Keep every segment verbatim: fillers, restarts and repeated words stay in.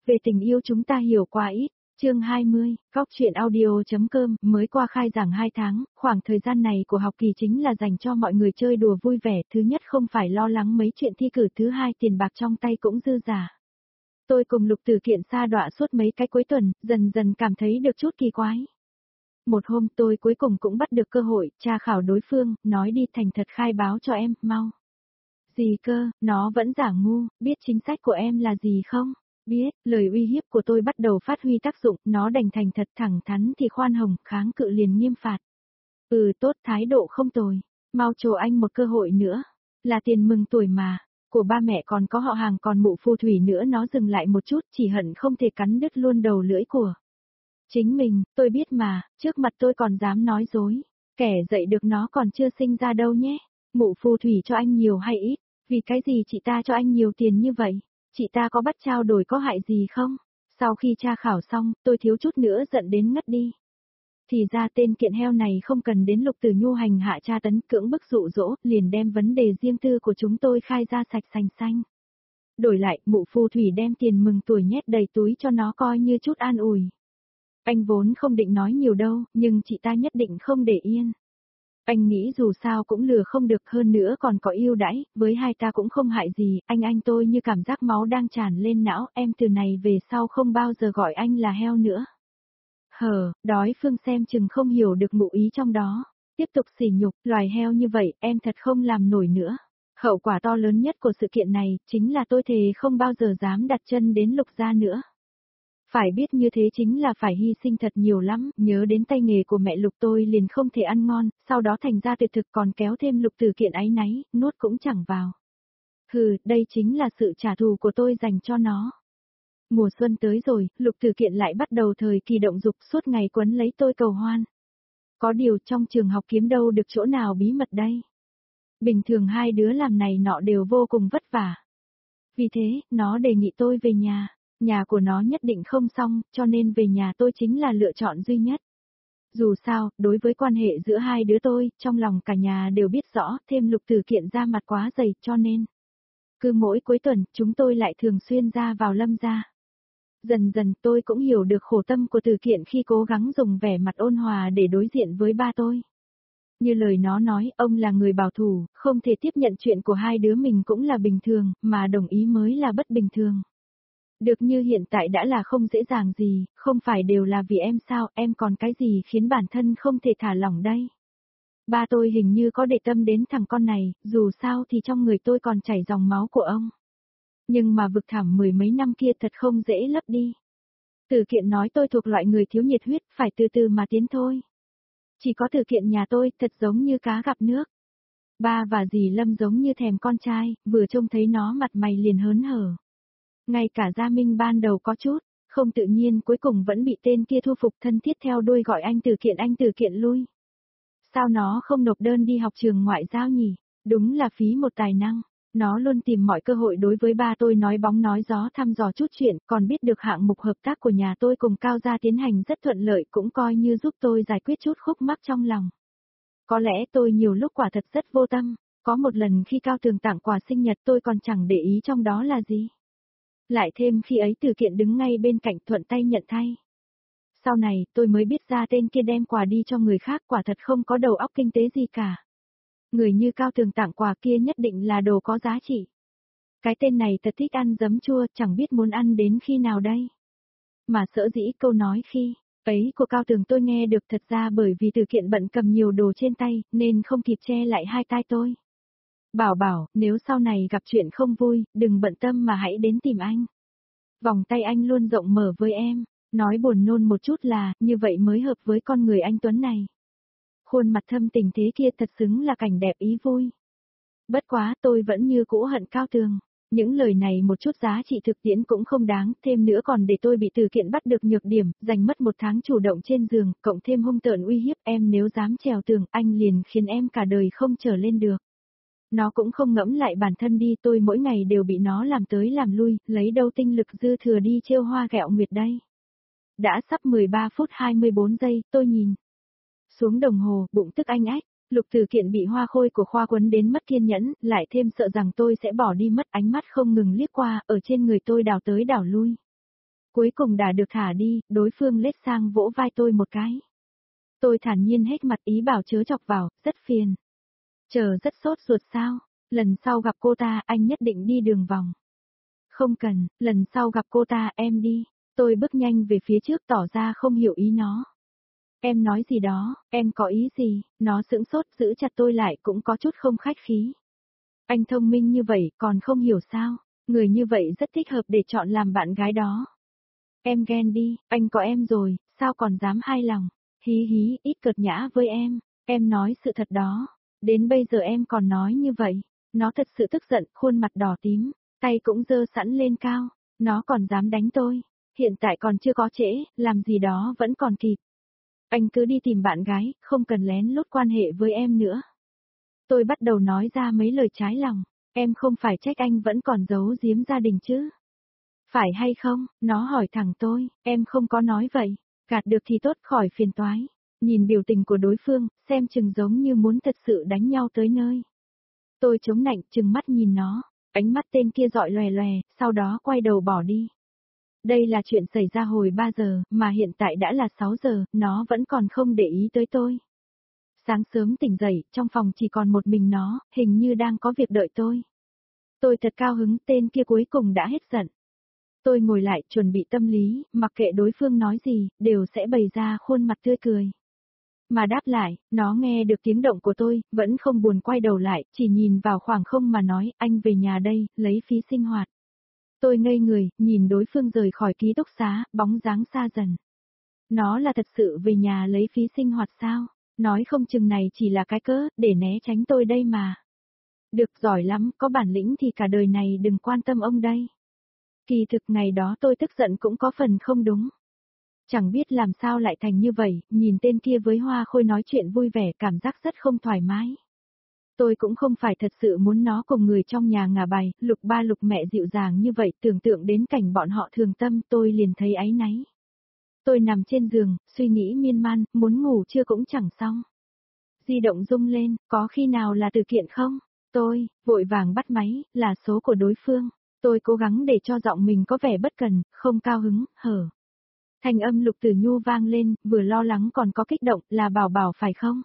Về tình yêu chúng ta hiểu quá ít. Chương hai mươi, Góc truyện audio.com, mới qua khai giảng hai tháng, khoảng thời gian này của học kỳ chính là dành cho mọi người chơi đùa vui vẻ, thứ nhất không phải lo lắng mấy chuyện thi cử, thứ hai tiền bạc trong tay cũng dư giả. Tôi cùng Lục Tử Kiện sa đọa suốt mấy cái cuối tuần, dần dần cảm thấy được chút kỳ quái. Một hôm tôi cuối cùng cũng bắt được cơ hội, tra khảo đối phương, nói đi thành thật khai báo cho em, mau. Gì cơ, nó vẫn giả ngu, biết chính sách của em là gì không? Biết, lời uy hiếp của tôi bắt đầu phát huy tác dụng, nó đành thành thật thẳng thắn thì khoan hồng, kháng cự liền nghiêm phạt. Ừ tốt, thái độ không tồi, mau cho anh một cơ hội nữa, là tiền mừng tuổi mà, của ba mẹ còn có họ hàng còn mụ phù thủy nữa. Nó dừng lại một chút, chỉ hận không thể cắn đứt luôn đầu lưỡi của chính mình. Tôi biết mà, trước mặt tôi còn dám nói dối, kẻ dạy được nó còn chưa sinh ra đâu nhé. Mụ phù thủy cho anh nhiều hay ít, vì cái gì chị ta cho anh nhiều tiền như vậy? Chị ta có bắt trao đổi có hại gì không? Sau khi tra khảo xong, tôi thiếu chút nữa giận đến ngất đi. Thì ra tên kiện heo này không cần đến Lục Tử Nhu hành hạ tra tấn cưỡng bức dụ dỗ, liền đem vấn đề riêng tư của chúng tôi khai ra sạch sành xanh. Đổi lại, mụ phù thủy đem tiền mừng tuổi nhét đầy túi cho nó coi như chút an ủi. Anh vốn không định nói nhiều đâu, nhưng chị ta nhất định không để yên. Anh nghĩ dù sao cũng lừa không được, hơn nữa còn có ưu đãi, với hai ta cũng không hại gì, anh anh tôi như cảm giác máu đang tràn lên não, em từ này về sau không bao giờ gọi anh là heo nữa. Hờ, đói phương xem chừng không hiểu được ngụ ý trong đó, tiếp tục sỉ nhục, loài heo như vậy, em thật không làm nổi nữa. Hậu quả to lớn nhất của sự kiện này, chính là tôi thề không bao giờ dám đặt chân đến Lục gia nữa. Phải biết như thế chính là phải hy sinh thật nhiều lắm, nhớ đến tay nghề của mẹ Lục tôi liền không thể ăn ngon, sau đó thành ra tuyệt thực còn kéo thêm Lục Tử Kiện áy náy, nuốt cũng chẳng vào. Hừ, đây chính là sự trả thù của tôi dành cho nó. Mùa xuân tới rồi, Lục Tử Kiện lại bắt đầu thời kỳ động dục, suốt ngày quấn lấy tôi cầu hoan. Có điều trong trường học kiếm đâu được chỗ nào bí mật đây. Bình thường hai đứa làm này nọ đều vô cùng vất vả. Vì thế, nó đề nghị tôi về nhà. Nhà của nó nhất định không xong, cho nên về nhà tôi chính là lựa chọn duy nhất. Dù sao, đối với quan hệ giữa hai đứa tôi, trong lòng cả nhà đều biết rõ, thêm Lục Tử Kiện ra mặt quá dày, cho nên cứ mỗi cuối tuần, chúng tôi lại thường xuyên ra vào Lâm gia. Dần dần tôi cũng hiểu được khổ tâm của Tử Kiện khi cố gắng dùng vẻ mặt ôn hòa để đối diện với ba tôi. Như lời nó nói, ông là người bảo thủ, không thể tiếp nhận chuyện của hai đứa mình cũng là bình thường, mà đồng ý mới là bất bình thường. Được như hiện tại đã là không dễ dàng gì, không phải đều là vì em sao, em còn cái gì khiến bản thân không thể thả lỏng đây. Ba tôi hình như có để tâm đến thằng con này, dù sao thì trong người tôi còn chảy dòng máu của ông. Nhưng mà vực thẳm mười mấy năm kia thật không dễ lấp đi. Tử Kiện nói tôi thuộc loại người thiếu nhiệt huyết, phải từ từ mà tiến thôi. Chỉ có Tử Kiện nhà tôi thật giống như cá gặp nước. Ba và dì Lâm giống như thèm con trai, vừa trông thấy nó mặt mày liền hớn hở. Ngay cả Gia Minh ban đầu có chút, không tự nhiên cuối cùng vẫn bị tên kia thu phục, thân thiết theo đuôi gọi anh Tử Kiện anh Tử Kiện lui. Sao nó không nộp đơn đi học trường ngoại giao nhỉ? Đúng là phí một tài năng. Nó luôn tìm mọi cơ hội đối với ba tôi nói bóng nói gió thăm dò chút chuyện, còn biết được hạng mục hợp tác của nhà tôi cùng Cao gia tiến hành rất thuận lợi, cũng coi như giúp tôi giải quyết chút khúc mắc trong lòng. Có lẽ tôi nhiều lúc quả thật rất vô tâm, có một lần khi Cao Tường tặng quà sinh nhật tôi còn chẳng để ý trong đó là gì. Lại thêm khi ấy Tử Kiện đứng ngay bên cạnh thuận tay nhận thay. Sau này tôi mới biết ra tên kia đem quà đi cho người khác quả thật không có đầu óc kinh tế gì cả. Người như Cao Tường tặng quà kia nhất định là đồ có giá trị. Cái tên này thật thích ăn giấm chua, chẳng biết muốn ăn đến khi nào đây. Mà sở dĩ câu nói khi ấy của Cao Tường tôi nghe được thật ra bởi vì Tử Kiện bận cầm nhiều đồ trên tay, nên không kịp che lại hai tai tôi. Bảo bảo, nếu sau này gặp chuyện không vui, đừng bận tâm mà hãy đến tìm anh. Vòng tay anh luôn rộng mở với em, nói buồn nôn một chút là, như vậy mới hợp với con người anh Tuấn này. Khuôn mặt thâm tình thế kia thật xứng là cảnh đẹp ý vui. Bất quá tôi vẫn như cũ hận Cao Tường. Những lời này một chút giá trị thực tiễn cũng không đáng, thêm nữa còn để tôi bị Tử Kiện bắt được nhược điểm, dành mất một tháng chủ động trên giường, cộng thêm hung tợn uy hiếp em nếu dám trèo tường, anh liền khiến em cả đời không trở lên được. Nó cũng không ngẫm lại bản thân đi, tôi mỗi ngày đều bị nó làm tới làm lui, lấy đâu tinh lực dư thừa đi trêu hoa ghẹo nguyệt đây. Đã sắp mười ba phút hai mươi bốn giây, tôi nhìn xuống đồng hồ, bụng tức anh ách. Lục Tử Kiện bị hoa khôi của khoa quấn đến mất kiên nhẫn, lại thêm sợ rằng tôi sẽ bỏ đi mất, ánh mắt không ngừng liếc qua, ở trên người tôi đảo tới đảo lui. Cuối cùng đã được thả đi, đối phương lết sang vỗ vai tôi một cái. Tôi thản nhiên hết mặt ý bảo chớ chọc vào, rất phiền. Chờ rất sốt ruột sao, lần sau gặp cô ta anh nhất định đi đường vòng. Không cần, lần sau gặp cô ta em đi. Tôi bước nhanh về phía trước tỏ ra không hiểu ý nó. Em nói gì đó, em có ý gì, nó sững sốt giữ chặt tôi lại cũng có chút không khách khí. Anh thông minh như vậy còn không hiểu sao, người như vậy rất thích hợp để chọn làm bạn gái đó. Em ghen đi, anh có em rồi, sao còn dám hai lòng, hí hí, ít cợt nhã với em, em nói sự thật đó, đến bây giờ em còn nói như vậy, nó thật sự tức giận, khuôn mặt đỏ tím, tay cũng giơ sẵn lên cao, nó còn dám đánh tôi, hiện tại còn chưa có trễ, làm gì đó vẫn còn kịp. Anh cứ đi tìm bạn gái, không cần lén lút quan hệ với em nữa. Tôi bắt đầu nói ra mấy lời trái lòng, em không phải trách anh vẫn còn giấu giếm gia đình chứ. Phải hay không, nó hỏi thẳng tôi, em không có nói vậy, gạt được thì tốt khỏi phiền toái. Nhìn biểu tình của đối phương, xem chừng giống như muốn thật sự đánh nhau tới nơi. Tôi chống nạnh, chừng mắt nhìn nó, ánh mắt tên kia dọi lòe lòe, sau đó quay đầu bỏ đi. Đây là chuyện xảy ra hồi ba giờ, mà hiện tại đã là sáu giờ, nó vẫn còn không để ý tới tôi. Sáng sớm tỉnh dậy, trong phòng chỉ còn một mình nó, hình như đang có việc đợi tôi. Tôi thật cao hứng, tên kia cuối cùng đã hết giận. Tôi ngồi lại, chuẩn bị tâm lý, mặc kệ đối phương nói gì, đều sẽ bày ra khuôn mặt tươi cười. Mà đáp lại, nó nghe được tiếng động của tôi, vẫn không buồn quay đầu lại, chỉ nhìn vào khoảng không mà nói, anh về nhà đây, lấy phí sinh hoạt. Tôi ngây người, nhìn đối phương rời khỏi ký túc xá, bóng dáng xa dần. Nó là thật sự về nhà lấy phí sinh hoạt sao? Nói không chừng này chỉ là cái cớ, để né tránh tôi đây mà. Được giỏi lắm, có bản lĩnh thì cả đời này đừng quan tâm ông đây. Kỳ thực ngày đó tôi tức giận cũng có phần không đúng. Chẳng biết làm sao lại thành như vậy, nhìn tên kia với Hoa Khôi nói chuyện vui vẻ cảm giác rất không thoải mái. Tôi cũng không phải thật sự muốn nó cùng người trong nhà ngả bài, Lục ba Lục mẹ dịu dàng như vậy, tưởng tượng đến cảnh bọn họ thường tâm tôi liền thấy áy náy. Tôi nằm trên giường, suy nghĩ miên man, muốn ngủ chưa cũng chẳng xong. Di động rung lên, có khi nào là từ kiện không? Tôi, vội vàng bắt máy, là số của đối phương. Tôi cố gắng để cho giọng mình có vẻ bất cần, không cao hứng, hở. Thanh âm Lục Tử Nhu vang lên, vừa lo lắng còn có kích động, là Bảo Bảo phải không?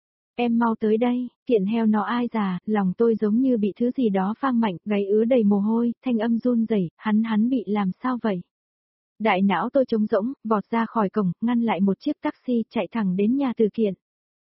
Em mau tới đây, kiện heo nó ai già, lòng tôi giống như bị thứ gì đó phang mạnh, gáy ứa đầy mồ hôi, thanh âm run rẩy, hắn hắn bị làm sao vậy? Đại não tôi trống rỗng, vọt ra khỏi cổng, ngăn lại một chiếc taxi, chạy thẳng đến nhà Từ Kiện.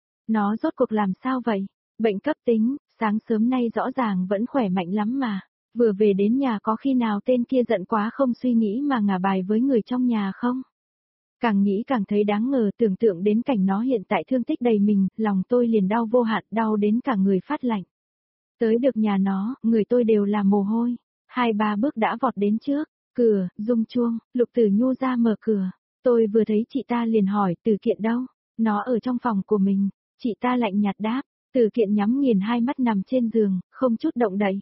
Nó rốt cuộc làm sao vậy? Bệnh cấp tính, sáng sớm nay rõ ràng vẫn khỏe mạnh lắm mà. Vừa về đến nhà có khi nào tên kia giận quá không suy nghĩ mà ngả bài với người trong nhà không? Càng nghĩ càng thấy đáng ngờ, tưởng tượng đến cảnh nó hiện tại thương tích đầy mình, lòng tôi liền đau vô hạn, đau đến cả người phát lạnh. Tới được nhà nó, người tôi đều là mồ hôi. Hai ba bước đã vọt đến trước, cửa, rung chuông, Lục Tử Nhu ra mở cửa. Tôi vừa thấy chị ta liền hỏi, Từ Kiện đâu? Nó ở trong phòng của mình. Chị ta lạnh nhạt đáp, Từ Kiện nhắm nghiền hai mắt nằm trên giường, không chút động đậy.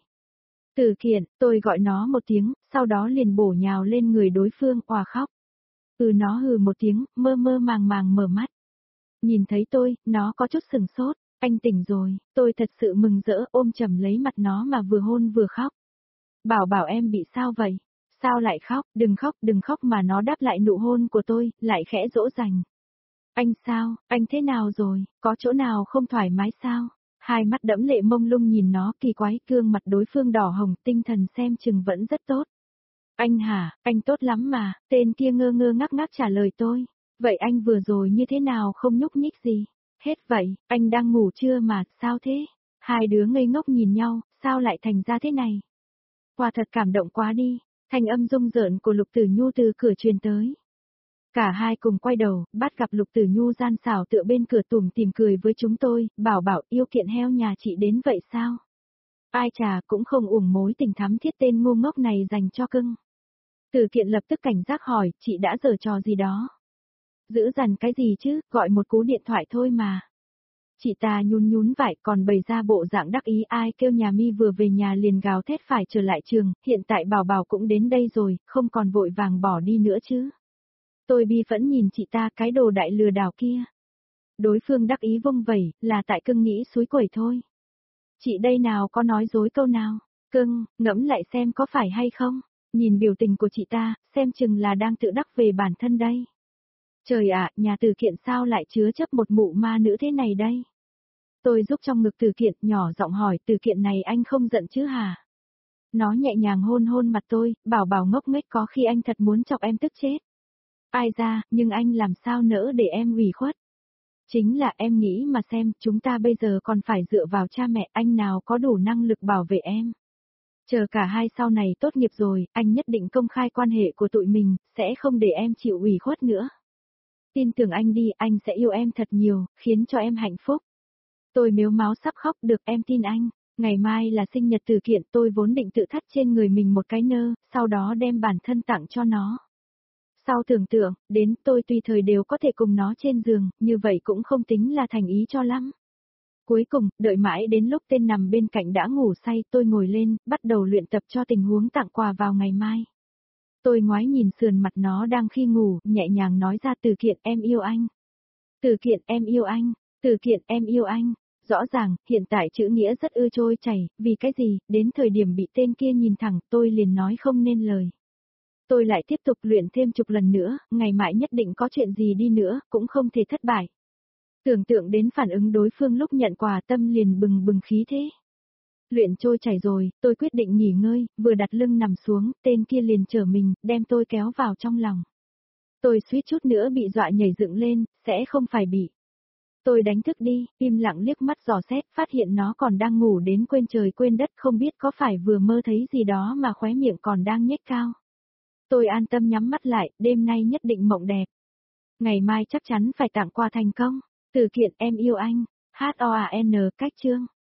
Từ Kiện, tôi gọi nó một tiếng, sau đó liền bổ nhào lên người đối phương, òa khóc. Ừ, nó hừ một tiếng, mơ mơ màng màng mở mắt. Nhìn thấy tôi, nó có chút sừng sốt, anh tỉnh rồi, tôi thật sự mừng rỡ ôm chầm lấy mặt nó mà vừa hôn vừa khóc. Bảo Bảo em bị sao vậy? Sao lại khóc, đừng khóc, đừng khóc mà nó đáp lại nụ hôn của tôi, lại khẽ dỗ dành. Anh sao, anh thế nào rồi, có chỗ nào không thoải mái sao? Hai mắt đẫm lệ mông lung nhìn nó kỳ quái, gương mặt đối phương đỏ hồng, tinh thần xem chừng vẫn rất tốt. Anh hả, anh tốt lắm mà, tên kia ngơ ngơ ngác ngác trả lời tôi. Vậy anh vừa rồi như thế nào không nhúc nhích gì? Hết vậy, anh đang ngủ chưa mà, sao thế? Hai đứa ngây ngốc nhìn nhau, sao lại thành ra thế này? Quả thật cảm động quá đi, thanh âm rung rợn của Lục Tử Nhu từ cửa truyền tới. Cả hai cùng quay đầu, bắt gặp Lục Tử Nhu gian xảo tựa bên cửa tủm tìm cười với chúng tôi, Bảo Bảo yêu kiện heo nhà chị đến vậy sao? Ai chà cũng không uổng mối tình thắm thiết tên ngu ngốc này dành cho cưng. Từ Kiện lập tức cảnh giác hỏi, chị đã giở trò gì đó? Giữ dằn cái gì chứ, gọi một cú điện thoại thôi mà. Chị ta nhún nhún vải còn bày ra bộ dạng đắc ý, ai kêu nhà mi vừa về nhà liền gào thét phải trở lại trường, hiện tại Bảo Bảo cũng đến đây rồi, không còn vội vàng bỏ đi nữa chứ. Tôi bi phẫn nhìn chị ta, cái đồ đại lừa đảo kia. Đối phương đắc ý vung vẩy, là tại cưng nghĩ xúi quẩy thôi. Chị đây nào có nói dối câu nào, cưng, ngẫm lại xem có phải hay không. nhìn biểu tình của chị ta, xem chừng là đang tự đắc về bản thân đây. Trời ạ, nhà từ kiện sao lại chứa chấp một mụ ma nữ thế này đây? Tôi rúc trong ngực từ kiện, nhỏ giọng hỏi, từ kiện này anh không giận chứ hả? Nó nhẹ nhàng hôn hôn mặt tôi, bảo bảo ngốc nghếch, có khi anh thật muốn chọc em tức chết. Ai ra, nhưng anh làm sao nỡ để em ủy khuất? Chính là em nghĩ mà xem, chúng ta bây giờ còn phải dựa vào cha mẹ, anh nào có đủ năng lực bảo vệ em. Chờ cả hai sau này tốt nghiệp rồi, anh nhất định công khai quan hệ của tụi mình, sẽ không để em chịu ủy khuất nữa. Tin tưởng anh đi, anh sẽ yêu em thật nhiều, khiến cho em hạnh phúc. Tôi mếu máo sắp khóc, được, em tin anh. Ngày mai là sinh nhật từ kiện, tôi vốn định tự thắt trên người mình một cái nơ, sau đó đem bản thân tặng cho nó. Sau tưởng tượng, đến tôi tùy thời đều có thể cùng nó trên giường, như vậy cũng không tính là thành ý cho lắm. Cuối cùng, đợi mãi đến lúc tên nằm bên cạnh đã ngủ say, tôi ngồi lên, bắt đầu luyện tập cho tình huống tặng quà vào ngày mai. Tôi ngoái nhìn sườn mặt nó đang khi ngủ, nhẹ nhàng nói ra, từ kiện, em yêu anh. Từ kiện, em yêu anh. Từ kiện, em yêu anh. Rõ ràng, hiện tại chữ nghĩa rất ư trôi chảy, vì cái gì, đến thời điểm bị tên kia nhìn thẳng, tôi liền nói không nên lời. Tôi lại tiếp tục luyện thêm chục lần nữa, ngày mai nhất định có chuyện gì đi nữa, cũng không thể thất bại. Tưởng tượng đến phản ứng đối phương lúc nhận quà, tâm liền bừng bừng khí thế. Luyện trôi chảy rồi, tôi quyết định nghỉ ngơi, vừa đặt lưng nằm xuống, tên kia liền chở mình, đem tôi kéo vào trong lòng. Tôi suýt chút nữa bị dọa nhảy dựng lên, sẽ không phải bị. Tôi đánh thức đi, im lặng liếc mắt dò xét, phát hiện nó còn đang ngủ đến quên trời quên đất, không biết có phải vừa mơ thấy gì đó mà khóe miệng còn đang nhếch cao. Tôi an tâm nhắm mắt lại, đêm nay nhất định mộng đẹp. Ngày mai chắc chắn phải tặng quà thành công. Từ kiện, em yêu anh. hát o a en cách chương.